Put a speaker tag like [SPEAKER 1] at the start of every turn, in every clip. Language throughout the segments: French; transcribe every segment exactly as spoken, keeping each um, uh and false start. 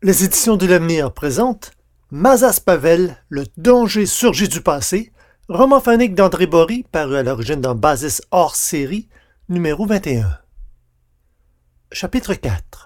[SPEAKER 1] Les éditions de l'avenir présentent Mazas Pavel, le danger surgit du passé, roman phonique d'André Bory, paru à l'origine dans Basis hors série, numéro vingt et un. Chapitre quatre.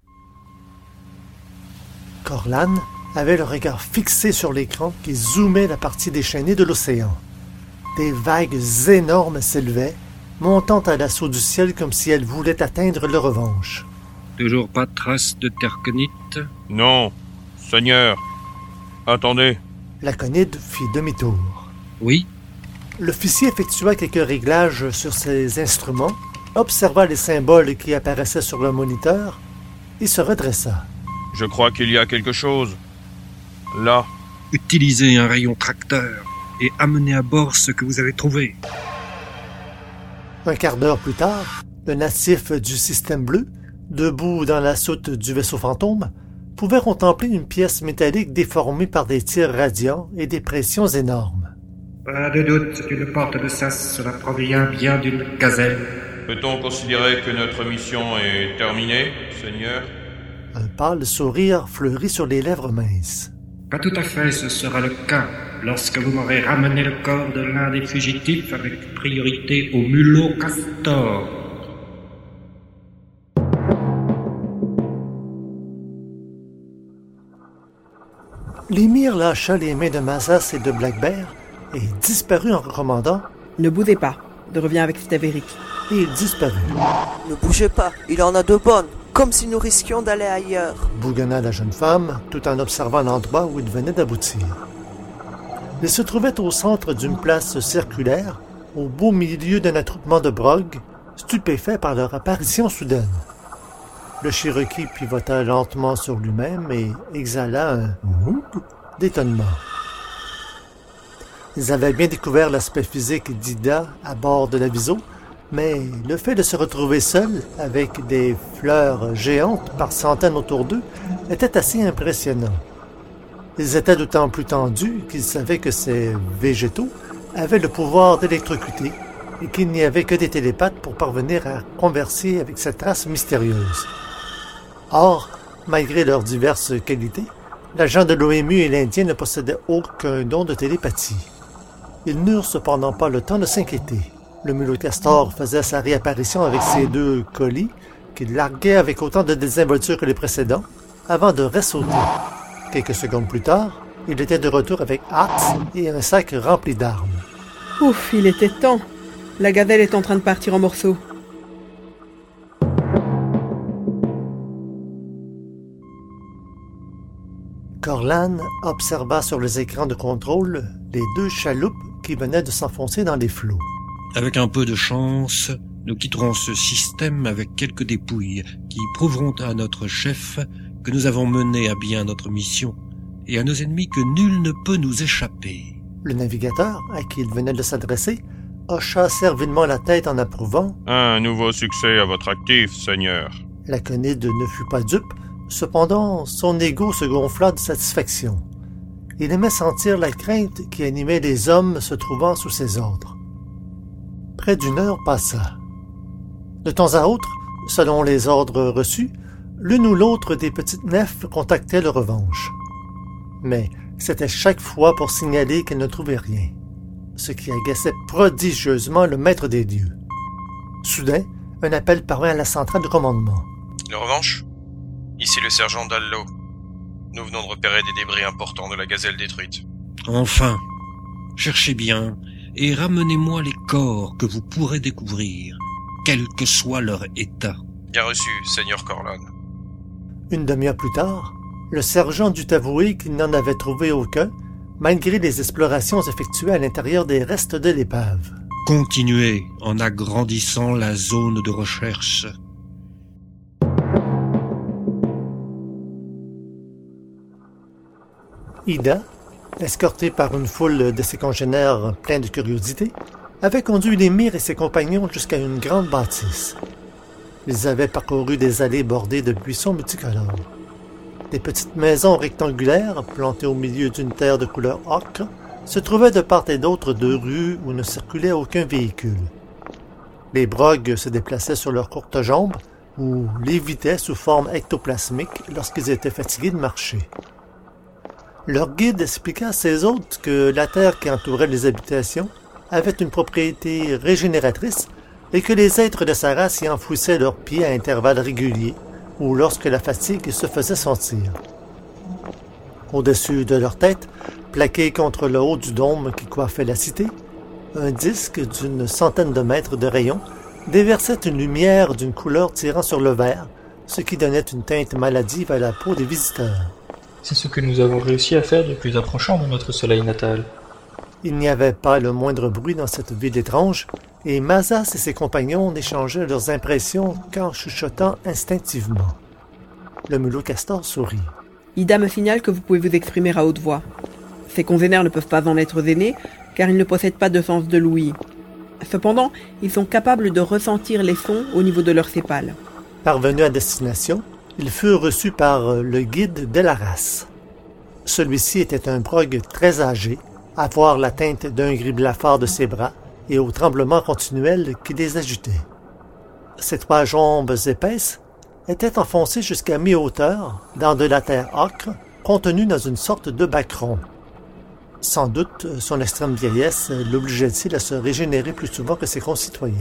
[SPEAKER 1] Corlan avait le regard fixé sur l'écran qui zoomait la partie déchaînée de l'océan. Des vagues énormes s'élevaient, montant à l'assaut du ciel comme si elles voulaient atteindre le revanche.
[SPEAKER 2] Toujours pas de trace de terconite?
[SPEAKER 3] Non, Seigneur. Attendez.
[SPEAKER 1] L'aconide fit demi-tour.
[SPEAKER 2] Oui?
[SPEAKER 1] L'officier effectua quelques réglages sur ses instruments, observa les symboles qui apparaissaient sur le moniteur et se redressa.
[SPEAKER 3] Je crois qu'il y a quelque chose. Là.
[SPEAKER 2] Utilisez un rayon tracteur et amenez à bord ce que vous avez trouvé.
[SPEAKER 1] Un quart d'heure plus tard, le natif du système bleu, debout dans la soute du vaisseau fantôme, pouvait contempler une pièce métallique déformée par des tirs radiants et des pressions énormes.
[SPEAKER 4] Pas de doute, c'est une porte de sas, cela provient bien d'une gazelle.
[SPEAKER 3] Peut-on considérer que notre mission est terminée, Seigneur?
[SPEAKER 1] Un pâle sourire fleurit sur les lèvres minces.
[SPEAKER 4] Pas tout à fait, ce sera le cas, lorsque vous m'aurez ramené le corps de l'un des fugitifs avec priorité au mulot Castor.
[SPEAKER 1] L'émir lâcha les mains de Mazas et de Black Bear et disparut en recommandant
[SPEAKER 5] « Ne bougez pas, je reviens avec Staveric. »
[SPEAKER 1] Et il disparut.
[SPEAKER 6] « Ne bougez pas, il en a de bonnes, comme si nous risquions d'aller ailleurs. »
[SPEAKER 1] bougonna la jeune femme, tout en observant l'endroit où il venait d'aboutir. Il se trouvait au centre d'une place circulaire, au beau milieu d'un attroupement de brogues, stupéfaits par leur apparition soudaine. Le Cherokee pivota lentement sur lui-même et exhala un « ouh » d'étonnement. Ils avaient bien découvert l'aspect physique d'Ida à bord de l'aviso, mais le fait de se retrouver seuls, avec des fleurs géantes par centaines autour d'eux, était assez impressionnant. Ils étaient d'autant plus tendus qu'ils savaient que ces végétaux avaient le pouvoir d'électrocuter et qu'il n'y avait que des télépathes pour parvenir à converser avec cette race mystérieuse. Or, malgré leurs diverses qualités, l'agent de l'O M U et l'Indien ne possédaient aucun don de télépathie. Ils n'eurent cependant pas le temps de s'inquiéter. Le mulot Castor faisait sa réapparition avec ses deux colis, qu'il larguait avec autant de désinvolture que les précédents, avant de ressauter. Quelques secondes plus tard, il était de retour avec Axe et un sac rempli d'armes.
[SPEAKER 5] Ouf, il était temps. La gazelle est en train de partir en morceaux.
[SPEAKER 1] Corlan observa sur les écrans de contrôle les deux chaloupes qui venaient de s'enfoncer dans les flots.
[SPEAKER 2] Avec un peu de chance, nous quitterons ce système avec quelques dépouilles qui prouveront à notre chef que nous avons mené à bien notre mission et à nos ennemis que nul ne peut nous échapper.
[SPEAKER 1] Le navigateur, à qui il venait de s'adresser, hocha servilement la tête en approuvant.
[SPEAKER 3] Un nouveau succès à votre actif, Seigneur.
[SPEAKER 1] L'aconide ne fut pas dupe. Cependant, son ego se gonfla de satisfaction. Il aimait sentir la crainte qui animait les hommes se trouvant sous ses ordres. Près d'une heure passa. De temps à autre, selon les ordres reçus, l'une ou l'autre des petites nefs contactait le revanche. Mais c'était chaque fois pour signaler qu'elle ne trouvait rien, ce qui agaçait prodigieusement le maître des lieux. Soudain, un appel parvint à la centrale de commandement.
[SPEAKER 7] Le revanche? Ici le sergent Dallo. Nous venons de repérer des débris importants de la gazelle détruite.
[SPEAKER 2] Enfin, cherchez bien et ramenez-moi les corps que vous pourrez découvrir, quel que soit leur état.
[SPEAKER 7] Bien reçu, Seigneur Corlan.
[SPEAKER 1] Une demi-heure plus tard, le sergent dut avouer qu'il n'en avait trouvé aucun, malgré les explorations effectuées à l'intérieur des restes de l'épave.
[SPEAKER 2] Continuez en agrandissant la zone de recherche.
[SPEAKER 1] Ida, escortée par une foule de ses congénères pleins de curiosité, avait conduit l'émir et ses compagnons jusqu'à une grande bâtisse. Ils avaient parcouru des allées bordées de buissons multicolores. Des petites maisons rectangulaires, plantées au milieu d'une terre de couleur ocre, se trouvaient de part et d'autre de rues où ne circulait aucun véhicule. Les brogues se déplaçaient sur leurs courtes jambes, ou lévitaient sous forme ectoplasmique lorsqu'ils étaient fatigués de marcher. Leur guide expliqua à ses hôtes que la terre qui entourait les habitations avait une propriété régénératrice et que les êtres de sa race y enfouissaient leurs pieds à intervalles réguliers ou lorsque la fatigue se faisait sentir. Au-dessus de leur tête, plaqué contre le haut du dôme qui coiffait la cité, un disque d'une centaine de mètres de rayon déversait une lumière d'une couleur tirant sur le vert, ce qui donnait une teinte maladive à la peau des visiteurs.
[SPEAKER 8] C'est ce que nous avons réussi à faire de plus approchant dans notre soleil natal.
[SPEAKER 1] Il n'y avait pas le moindre bruit dans cette ville étrange, et Mazas et ses compagnons n'échangeaient leurs impressions qu'en chuchotant instinctivement. Le mulot castor sourit.
[SPEAKER 5] Ida me signale que vous pouvez vous exprimer à haute voix. Ces congénères ne peuvent pas en être aînés, car ils ne possèdent pas de sens de l'ouïe. Cependant, ils sont capables de ressentir les sons au niveau de leur sépale.
[SPEAKER 1] Parvenus à destination, ils furent reçus par le guide de la race. Celui-ci était un brogue très âgé, à voir la teinte d'un gris blafard de ses bras et au tremblement continuel qui les agitait. Ses trois jambes épaisses étaient enfoncées jusqu'à mi-hauteur dans de la terre ocre contenue dans une sorte de bac rond. Sans doute, son extrême vieillesse l'obligeait-il à se régénérer plus souvent que ses concitoyens.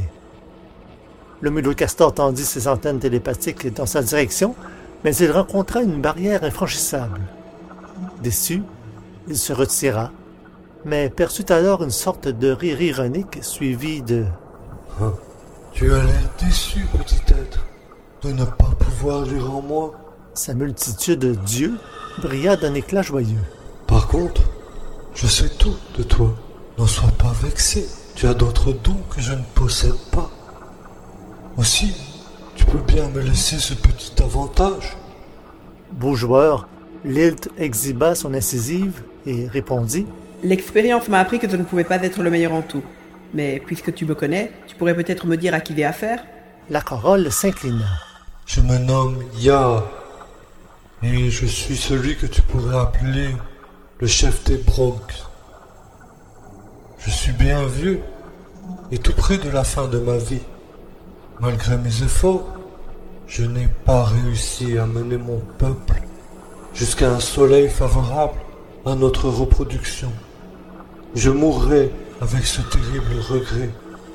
[SPEAKER 1] Le mulot castor tendit ses antennes télépathiques dans sa direction, mais il rencontra une barrière infranchissable. Déçu, il se retira, mais perçut alors une sorte de rire ironique suivi de
[SPEAKER 9] « Ah, tu as l'air déçu, petit être, de ne pas pouvoir lire en moi. »
[SPEAKER 1] Sa multitude d'yeux brilla d'un éclat joyeux.
[SPEAKER 9] « Par contre, je sais tout de toi. N'en sois pas vexé. Tu as d'autres dons que je ne possède pas. Aussi, tu peux bien me laisser ce petit avantage. »
[SPEAKER 1] Beau joueur, Lilt exhiba son incisive et répondit «
[SPEAKER 5] L'expérience m'a appris que je ne pouvais pas être le meilleur en tout. Mais puisque tu me connais, tu pourrais peut-être me dire à qui j'ai affaire ?»
[SPEAKER 1] La Corolle s'inclina.
[SPEAKER 9] « Je me nomme Ya, et je suis celui que tu pourrais appeler le chef des Bronx. Je suis bien vieux et tout près de la fin de ma vie. Malgré mes efforts, je n'ai pas réussi à mener mon peuple jusqu'à un soleil favorable à notre reproduction. Je mourrai avec ce terrible regret.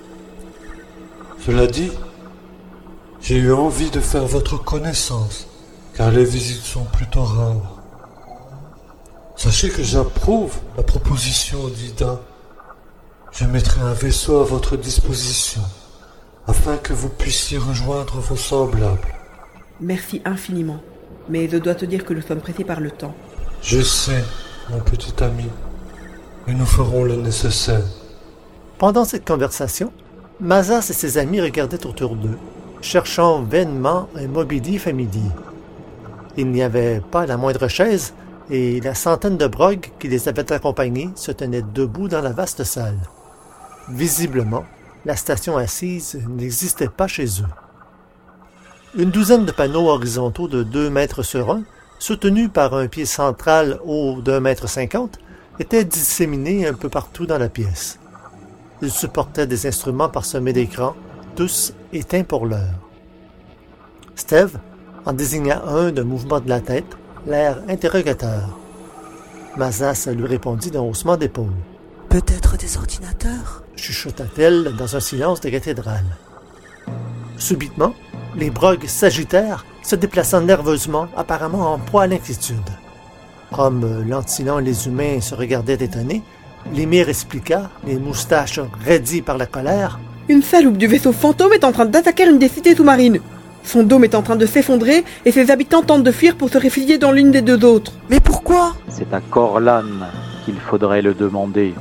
[SPEAKER 9] Cela dit, j'ai eu envie de faire votre connaissance, car les visites sont plutôt rares. Sachez que j'approuve la proposition d'Ida. Je mettrai un vaisseau à votre disposition, afin que vous puissiez rejoindre vos semblables.
[SPEAKER 5] Merci infiniment, mais je dois te dire que nous sommes pressés par le temps.
[SPEAKER 9] Je sais, mon petit ami, et nous ferons le nécessaire.
[SPEAKER 1] Pendant cette conversation, Mazas et ses amis regardaient autour d'eux, cherchant vainement un mobilier familier. Il n'y avait pas la moindre chaise, et la centaine de brogues qui les avaient accompagnés se tenaient debout dans la vaste salle. Visiblement, la station assise n'existait pas chez eux. Une douzaine de panneaux horizontaux de deux mètres sur un, soutenus par un pied central haut d'un mètre cinquante, étaient disséminés un peu partout dans la pièce. Ils supportaient des instruments parsemés d'écrans, tous éteints pour l'heure. Steve en désigna un d'un mouvement de la tête, l'air interrogateur. Mazas lui répondit d'un haussement d'épaule.
[SPEAKER 6] « Peut-être des ordinateurs ?»
[SPEAKER 1] chuchota-t-elle dans un silence de cathédrale. Subitement, les brogues s'agitèrent, se déplaçant nerveusement, apparemment en proie à l'inquiétude. Comme Lantilan et les humains se regardaient étonnés, l'émir expliqua, les moustaches raidies par la colère.
[SPEAKER 5] « Une chaloupe du vaisseau fantôme est en train d'attaquer une des cités sous-marines. Son dôme est en train de s'effondrer et ses habitants tentent de fuir pour se réfugier dans l'une des deux autres. »
[SPEAKER 6] Mais pourquoi ?
[SPEAKER 10] C'est à Corlan qu'il faudrait le demander.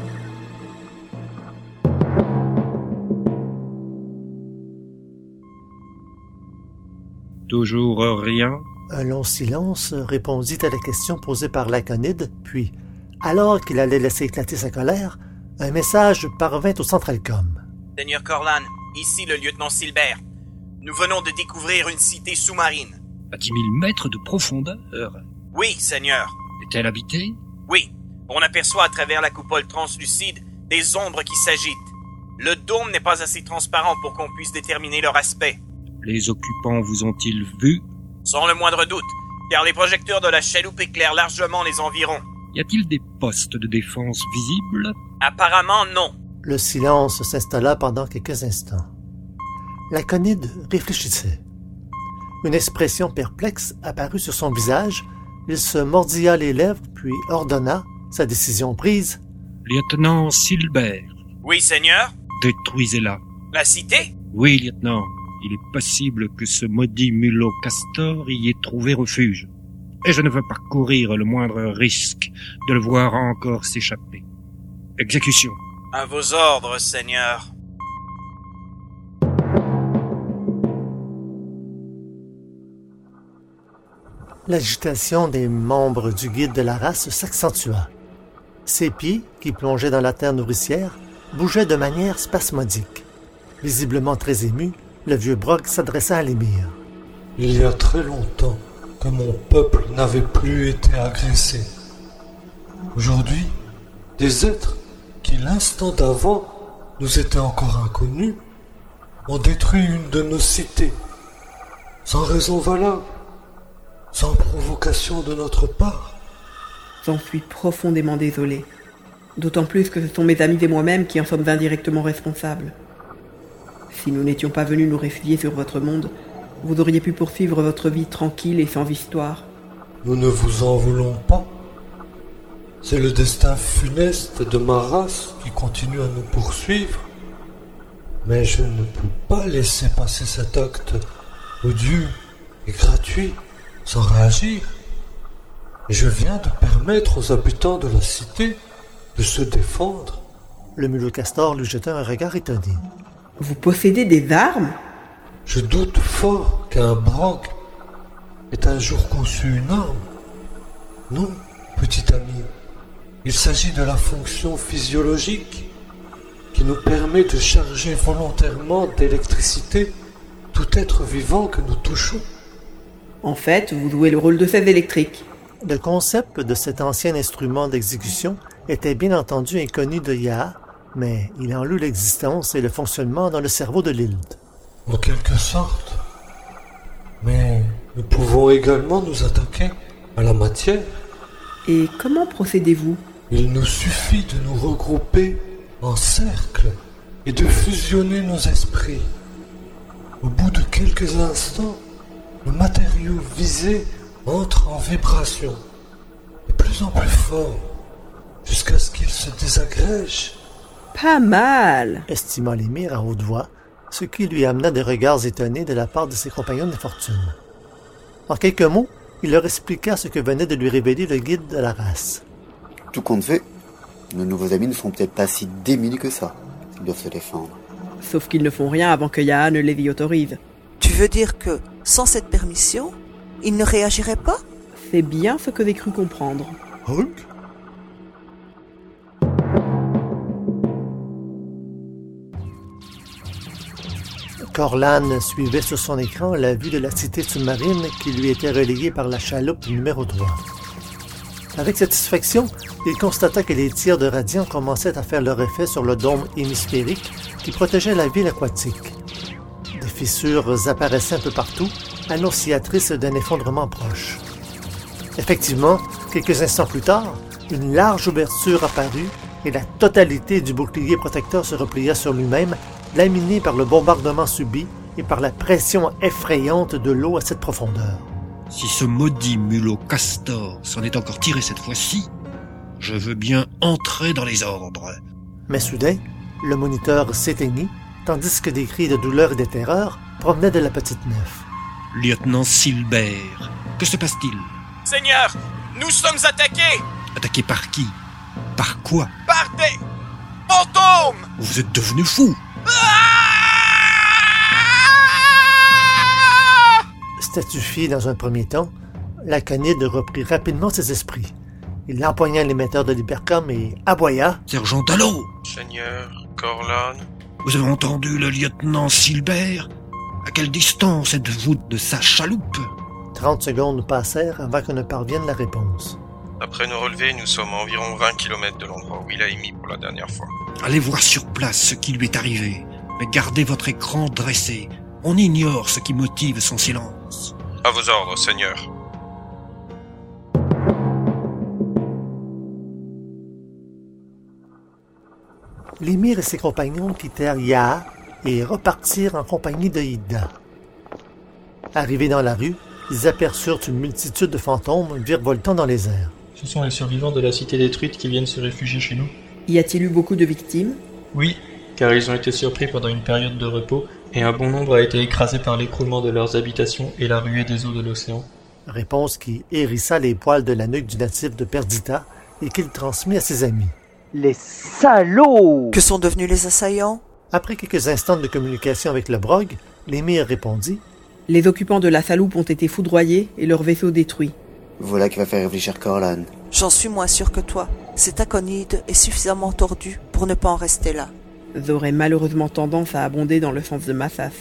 [SPEAKER 2] Toujours rien ?
[SPEAKER 1] Un long silence répondit à la question posée par l'Aconide, puis, alors qu'il allait laisser éclater sa colère, un message parvint au Centralcom.
[SPEAKER 11] « Seigneur Corlan, ici le lieutenant Silbert. Nous venons de découvrir une cité sous-marine. »«
[SPEAKER 2] À dix mille mètres de profondeur ?»«
[SPEAKER 11] Oui, Seigneur. »«
[SPEAKER 2] Est-elle habitée ?»«
[SPEAKER 11] Oui. On aperçoit à travers la coupole translucide des ombres qui s'agitent. Le dôme n'est pas assez transparent pour qu'on puisse déterminer leur aspect. »
[SPEAKER 2] Les occupants vous ont-ils vu?
[SPEAKER 11] Sans le moindre doute, car les projecteurs de la chaloupe éclairent largement les environs.
[SPEAKER 2] Y a-t-il des postes de défense visibles?
[SPEAKER 11] Apparemment, non.
[SPEAKER 1] Le silence s'installa pendant quelques instants. L'aconide réfléchissait. Une expression perplexe apparut sur son visage. Il se mordilla les lèvres, puis ordonna, sa décision prise.
[SPEAKER 2] « Lieutenant Silbert. »«
[SPEAKER 11] Oui, seigneur. »«
[SPEAKER 2] Détruisez-la. »«
[SPEAKER 11] La cité ?»«
[SPEAKER 2] Oui, lieutenant. Il est possible que ce maudit mulot Castor y ait trouvé refuge. Et je ne veux pas courir le moindre risque de le voir encore s'échapper. Exécution. »
[SPEAKER 11] « À vos ordres, seigneur. »
[SPEAKER 1] L'agitation des membres du guide de la race s'accentua. Ses pieds, qui plongeaient dans la terre nourricière, bougeaient de manière spasmodique. Visiblement très ému, le vieux Brog s'adressa à l'émir.
[SPEAKER 9] « Il y a très longtemps que mon peuple n'avait plus été agressé. Aujourd'hui, des êtres qui, l'instant d'avant, nous étaient encore inconnus, ont détruit une de nos cités, sans raison valable, sans provocation de notre part. »
[SPEAKER 5] J'en suis profondément désolé. D'autant plus que ce sont mes amis et moi-même qui en sommes indirectement responsables. Si nous n'étions pas venus nous réfugier sur votre monde, vous auriez pu poursuivre votre vie tranquille et sans histoire.
[SPEAKER 9] Nous ne vous en voulons pas. C'est le destin funeste de ma race qui continue à nous poursuivre. Mais je ne peux pas laisser passer cet acte odieux et gratuit sans réagir. Et je viens de permettre aux habitants de la cité de se défendre.
[SPEAKER 1] Le mulot Castor lui jeta un regard étonné.
[SPEAKER 5] Vous possédez des armes?
[SPEAKER 9] Je doute fort qu'un Brog ait un jour conçu une arme. Non, petit ami. Il s'agit de la fonction physiologique qui nous permet de charger volontairement d'électricité tout être vivant que nous touchons.
[SPEAKER 5] En fait, vous jouez le rôle de seize électrique.
[SPEAKER 1] Le concept de cet ancien instrument d'exécution était bien entendu inconnu de Yaha, mais il en lut l'existence et le fonctionnement dans le cerveau de Lild.
[SPEAKER 9] En quelque sorte. Mais nous pouvons également nous attaquer à la matière.
[SPEAKER 5] Et comment procédez-vous?
[SPEAKER 9] Il nous suffit de nous regrouper en cercle et de fusionner nos esprits. Au bout de quelques instants, le matériau visé entre en vibration, de plus en plus fort, jusqu'à ce qu'il se désagrège.
[SPEAKER 5] Pas mal,
[SPEAKER 1] estima l'émir à haute voix, ce qui lui amena des regards étonnés de la part de ses compagnons de fortune. En quelques mots, il leur expliqua ce que venait de lui révéler le guide de la race.
[SPEAKER 12] Tout compte fait, nos nouveaux amis ne sont peut-être pas si démunis que ça. Ils doivent se défendre.
[SPEAKER 5] Sauf qu'ils ne font rien avant que Yaha ne les y autorise.
[SPEAKER 6] Tu veux dire que, sans cette permission, ils ne réagiraient pas?
[SPEAKER 5] C'est bien ce que j'ai cru comprendre.
[SPEAKER 1] Hulk? Corlan suivait sur son écran la vue de la cité sous-marine qui lui était relayée par la chaloupe numéro trois. Avec satisfaction, il constata que les tirs de radiant commençaient à faire leur effet sur le dôme hémisphérique qui protégeait la ville aquatique. Des fissures apparaissaient un peu partout, annonciatrices d'un effondrement proche. Effectivement, quelques instants plus tard, une large ouverture apparut et la totalité du bouclier protecteur se replia sur lui-même, laminé par le bombardement subi et par la pression effrayante de l'eau à cette profondeur.
[SPEAKER 2] Si ce maudit mulot Castor s'en est encore tiré cette fois-ci, je veux bien entrer dans les ordres.
[SPEAKER 1] Mais soudain, le moniteur s'éteignit, tandis que des cris de douleur et de terreur provenaient de la petite nef.
[SPEAKER 2] Lieutenant Silbert, que se passe-t-il?
[SPEAKER 11] Seigneur, nous sommes attaqués!
[SPEAKER 2] Attaqués par qui? Par quoi?
[SPEAKER 11] Par des fantômes!
[SPEAKER 2] Vous êtes devenu fou!
[SPEAKER 1] Statufié dans un premier temps, l'aconide reprit rapidement ses esprits. Il empoigna l'émetteur de l'hypercom et aboya.
[SPEAKER 2] « Sergent Dallot !»«
[SPEAKER 7] Seigneur, Corlan !»«
[SPEAKER 2] Vous avez entendu le lieutenant Silbert? À quelle distance êtes-vous de sa chaloupe ?»
[SPEAKER 1] Trente secondes passèrent avant qu'on ne parvienne la réponse.
[SPEAKER 7] Après nos relevés, nous sommes à environ vingt kilomètres de l'endroit où il a émis pour la dernière fois.
[SPEAKER 2] Allez voir sur place ce qui lui est arrivé, mais gardez votre écran dressé. On ignore ce qui motive son silence.
[SPEAKER 7] À vos ordres, Seigneur.
[SPEAKER 1] L'émir et ses compagnons quittèrent Yaa et repartirent en compagnie de Ida. Arrivés dans la rue, ils aperçurent une multitude de fantômes virevoltant dans les airs.
[SPEAKER 8] Ce sont les survivants de la cité détruite qui viennent se réfugier chez nous.
[SPEAKER 5] Y a-t-il eu beaucoup de victimes?
[SPEAKER 8] Oui, car ils ont été surpris pendant une période de repos, et un bon nombre a été écrasé par l'écroulement de leurs habitations et la ruée des eaux de l'océan.
[SPEAKER 1] Réponse qui hérissa les poils de la nuque du natif de Perdita et qu'il transmit à ses amis.
[SPEAKER 10] Les salauds!
[SPEAKER 6] Que sont devenus les assaillants?
[SPEAKER 1] Après quelques instants de communication avec le Brog, l'émir répondit.
[SPEAKER 5] Les occupants de la saloupe ont été foudroyés et leur vaisseau détruit.
[SPEAKER 12] Voilà qui va faire réfléchir Corlan.
[SPEAKER 6] J'en suis moins sûr que toi. Cet aconide est suffisamment tordu pour ne pas en rester là.
[SPEAKER 5] J'aurais malheureusement tendance à abonder dans le sens de Massas.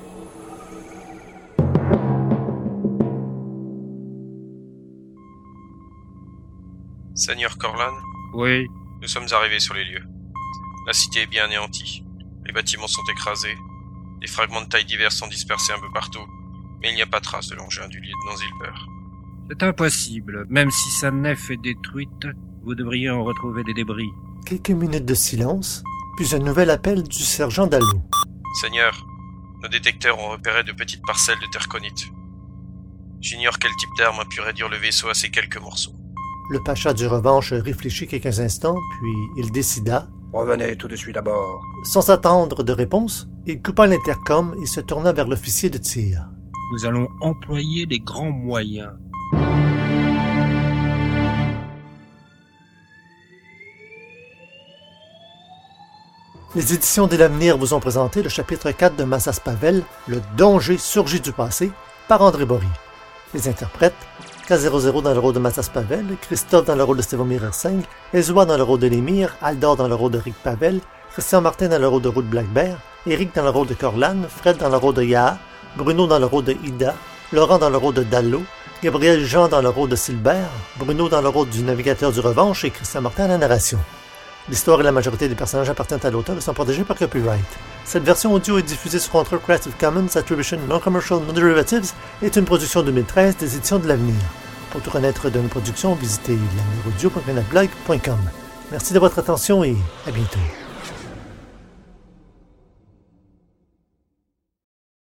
[SPEAKER 7] Seigneur Corlan?
[SPEAKER 2] Oui.
[SPEAKER 7] Nous sommes arrivés sur les lieux. La cité est bien anéantie. Les bâtiments sont écrasés. Des fragments de taille diverses sont dispersés un peu partout. Mais il n'y a pas trace de l'engin du lieutenant Zilber.
[SPEAKER 2] C'est impossible. Même si sa nef est détruite, vous devriez en retrouver des débris.
[SPEAKER 1] Quelques minutes de silence, puis un nouvel appel du sergent Dallot.
[SPEAKER 7] Seigneur, nos détecteurs ont repéré de petites parcelles de terconite. J'ignore quel type d'arme a pu réduire le vaisseau à ces quelques morceaux.
[SPEAKER 1] Le pacha du Revanche réfléchit quelques instants, puis il décida...
[SPEAKER 13] Revenez tout de suite à bord.
[SPEAKER 1] Sans attendre de réponse, il coupa l'intercom et se tourna vers l'officier de tir.
[SPEAKER 2] Nous allons employer les grands moyens.
[SPEAKER 1] Les éditions de l'Avenir vous ont présenté le chapitre quatre de Massas Pavel, Le danger surgit du passé, par André Bory. Les interprètes, K zéro zéro dans le rôle de Massas Pavel, Christophe dans le rôle de Stevomir Erseng, Ezwa dans le rôle de l'émir, Aldor dans le rôle de Rick Pavel, Christian Martin dans le rôle de Ruth Blackbear, Eric dans le rôle de Corlan, Fred dans le rôle de Yaa, Bruno dans le rôle de Ida, Laurent dans le rôle de Dallo, Gabriel Jean dans le rôle de Silbert, Bruno dans le rôle du navigateur du Revanche et Christian Martin à la narration. L'histoire et la majorité des personnages appartiennent à l'auteur et sont protégés par copyright. Cette version audio est diffusée sur Control Creative Commons Attribution Non-Commercial Non-Derivatives et est une production deux mille treize des éditions de l'Avenir. Pour tout connaître de nos productions, visitez l'avenir audio point blog point com. Merci de votre attention et à bientôt.